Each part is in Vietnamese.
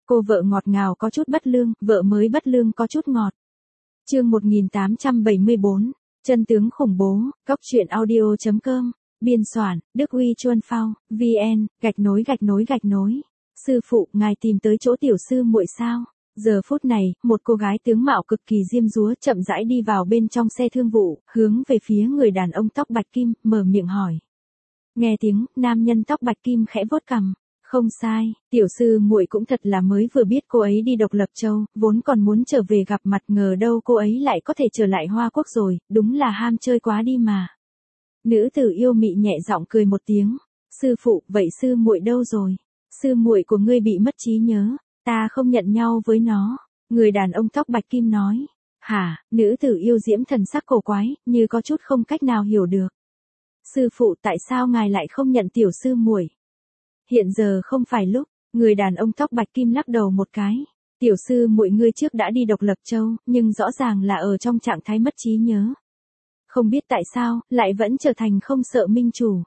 Cô vợ ngọt ngào có chút bất lương, vợ mới bất lương có chút ngọt. Chương 1874, chân tướng khủng bố, cóc truyện audio.com, biên soạn, Đức Uy Chuân Phao, VN, _. Sư phụ, ngài tìm tới chỗ tiểu sư muội sao? Giờ phút này, một cô gái tướng mạo cực kỳ diêm dúa chậm rãi đi vào bên trong xe thương vụ, hướng về phía người đàn ông tóc bạch kim, mở miệng hỏi. Nghe tiếng, nam nhân tóc bạch kim khẽ vuốt cằm. Không sai, tiểu sư muội cũng thật là mới vừa biết cô ấy đi Độc Lập Châu, vốn còn muốn trở về gặp mặt, ngờ đâu cô ấy lại có thể trở lại Hoa Quốc rồi, đúng là ham chơi quá đi mà. Nữ tử yêu mị nhẹ giọng cười một tiếng. Sư phụ, vậy sư muội đâu rồi? Sư muội của ngươi bị mất trí nhớ, ta không nhận nhau với nó. Người đàn ông tóc bạch kim nói. Hả? Nữ tử yêu diễm thần sắc cổ quái, như có chút không cách nào hiểu được. Sư phụ, tại sao ngài lại không nhận tiểu sư muội? Hiện giờ không phải lúc. Người đàn ông tóc bạch kim lắc đầu một cái. Tiểu sư muội ngươi trước đã đi Độc Lập Châu, nhưng rõ ràng là ở trong trạng thái mất trí nhớ. Không biết tại sao, lại vẫn trở thành không sợ minh chủ.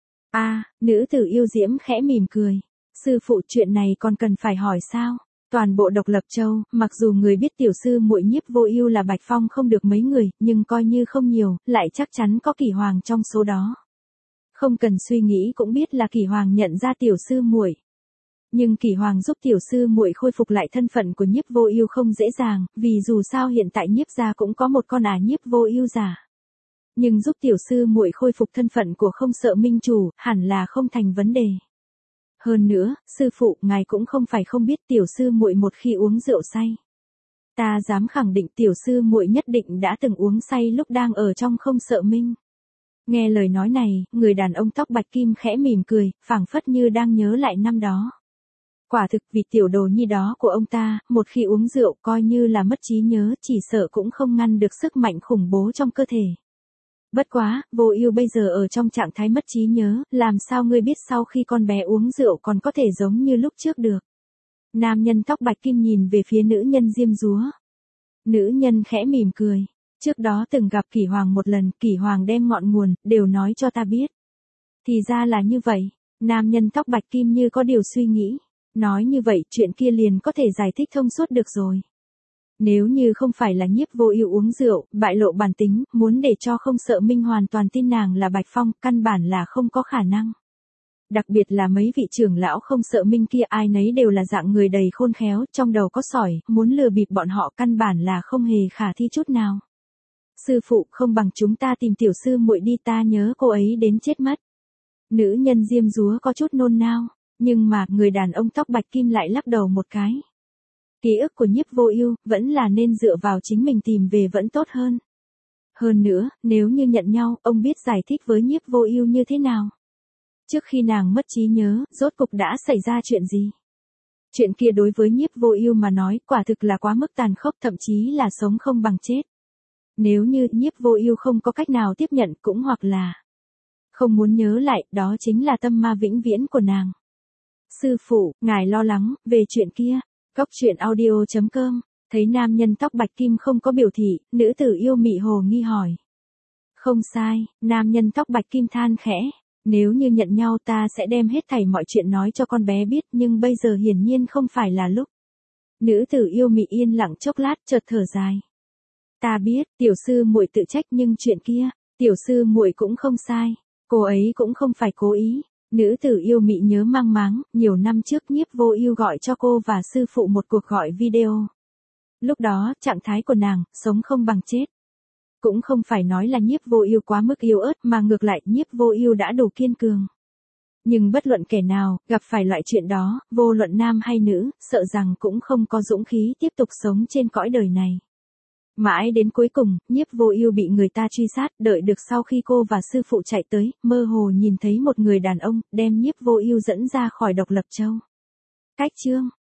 Nữ tử yêu diễm khẽ mỉm cười. Sư phụ, chuyện này còn cần phải hỏi sao? Toàn bộ Độc Lập Châu, mặc dù người biết tiểu sư muội Nhiếp Vô Ưu là Bạch Phong không được mấy người, nhưng coi như không nhiều, lại chắc chắn có Kỷ Hoàng trong số đó. Không cần suy nghĩ cũng biết là Kỷ Hoàng nhận ra tiểu sư muội. Nhưng Kỷ Hoàng giúp tiểu sư muội khôi phục lại thân phận của Nhiếp Vô Ưu không dễ dàng, vì dù sao hiện tại Nhiếp gia cũng có một con Nhiếp Vô Ưu giả. Nhưng giúp tiểu sư muội khôi phục thân phận của không sợ minh chủ, hẳn là không thành vấn đề. Hơn nữa, sư phụ, ngài cũng không phải không biết tiểu sư muội một khi uống rượu say. Ta dám khẳng định tiểu sư muội nhất định đã từng uống say lúc đang ở trong không sợ minh. Nghe lời nói này, người đàn ông tóc bạch kim khẽ mỉm cười, phảng phất như đang nhớ lại năm đó. Quả thực vì tiểu đồ nhi đó của ông ta, một khi uống rượu coi như là mất trí nhớ, chỉ sợ cũng không ngăn được sức mạnh khủng bố trong cơ thể. Bất quá, Vô Ưu bây giờ ở trong trạng thái mất trí nhớ, làm sao ngươi biết sau khi con bé uống rượu còn có thể giống như lúc trước được? Nam nhân tóc bạch kim nhìn về phía nữ nhân diêm dúa. Nữ nhân khẽ mỉm cười. Trước đó từng gặp Kỷ Hoàng một lần, Kỷ Hoàng đem ngọn nguồn, đều nói cho ta biết. Thì ra là như vậy. Nam nhân tóc bạch kim như có điều suy nghĩ. Nói như vậy, chuyện kia liền có thể giải thích thông suốt được rồi. Nếu như không phải là Nhiếp Vô Ưu uống rượu, bại lộ bản tính, muốn để cho không sợ minh hoàn toàn tin nàng là Bạch Phong, căn bản là không có khả năng. Đặc biệt là mấy vị trưởng lão không sợ minh kia, ai nấy đều là dạng người đầy khôn khéo, trong đầu có sỏi, muốn lừa bịp bọn họ căn bản là không hề khả thi chút nào. Sư phụ, không bằng chúng ta tìm tiểu sư muội đi, ta nhớ cô ấy đến chết mất. Nữ nhân diêm dúa có chút nôn nao, nhưng mà người đàn ông tóc bạch kim lại lắc đầu một cái. Ký ức của Nhiếp Vô Ưu vẫn là nên dựa vào chính mình tìm về vẫn tốt hơn. Hơn nữa, nếu như nhận nhau, ông biết giải thích với Nhiếp Vô Ưu như thế nào? Trước khi nàng mất trí nhớ, rốt cục đã xảy ra chuyện gì? Chuyện kia đối với Nhiếp Vô Ưu mà nói, quả thực là quá mức tàn khốc, thậm chí là sống không bằng chết. Nếu như Nhiếp Vô Ưu không có cách nào tiếp nhận, cũng hoặc là không muốn nhớ lại, đó chính là tâm ma vĩnh viễn của nàng. Sư phụ, ngài lo lắng về chuyện kia. Cóc truyện audio.com, thấy nam nhân tóc bạch kim không có biểu thị, nữ tử yêu mị hồ nghi hỏi. Không sai, nam nhân tóc bạch kim than khẽ. Nếu như nhận nhau ta sẽ đem hết thảy mọi chuyện nói cho con bé biết, nhưng bây giờ hiển nhiên không phải là lúc. Nữ tử yêu mị yên lặng chốc lát, chợt thở dài. Ta biết, tiểu sư muội tự trách, nhưng chuyện kia, tiểu sư muội cũng không sai. Cô ấy cũng không phải cố ý. Nữ tử yêu mị nhớ mang máng, nhiều năm trước Nhiếp Vô Ưu gọi cho cô và sư phụ một cuộc gọi video. Lúc đó, trạng thái của nàng, sống không bằng chết. Cũng không phải nói là Nhiếp Vô Ưu quá mức yếu ớt, mà ngược lại, Nhiếp Vô Ưu đã đủ kiên cường. Nhưng bất luận kẻ nào, gặp phải loại chuyện đó, vô luận nam hay nữ, sợ rằng cũng không có dũng khí tiếp tục sống trên cõi đời này. Mãi đến cuối cùng, Nhiếp Vô Ưu bị người ta truy sát, đợi được sau khi cô và sư phụ chạy tới, mơ hồ nhìn thấy một người đàn ông, đem Nhiếp Vô Ưu dẫn ra khỏi Độc Lập Châu. Cách chương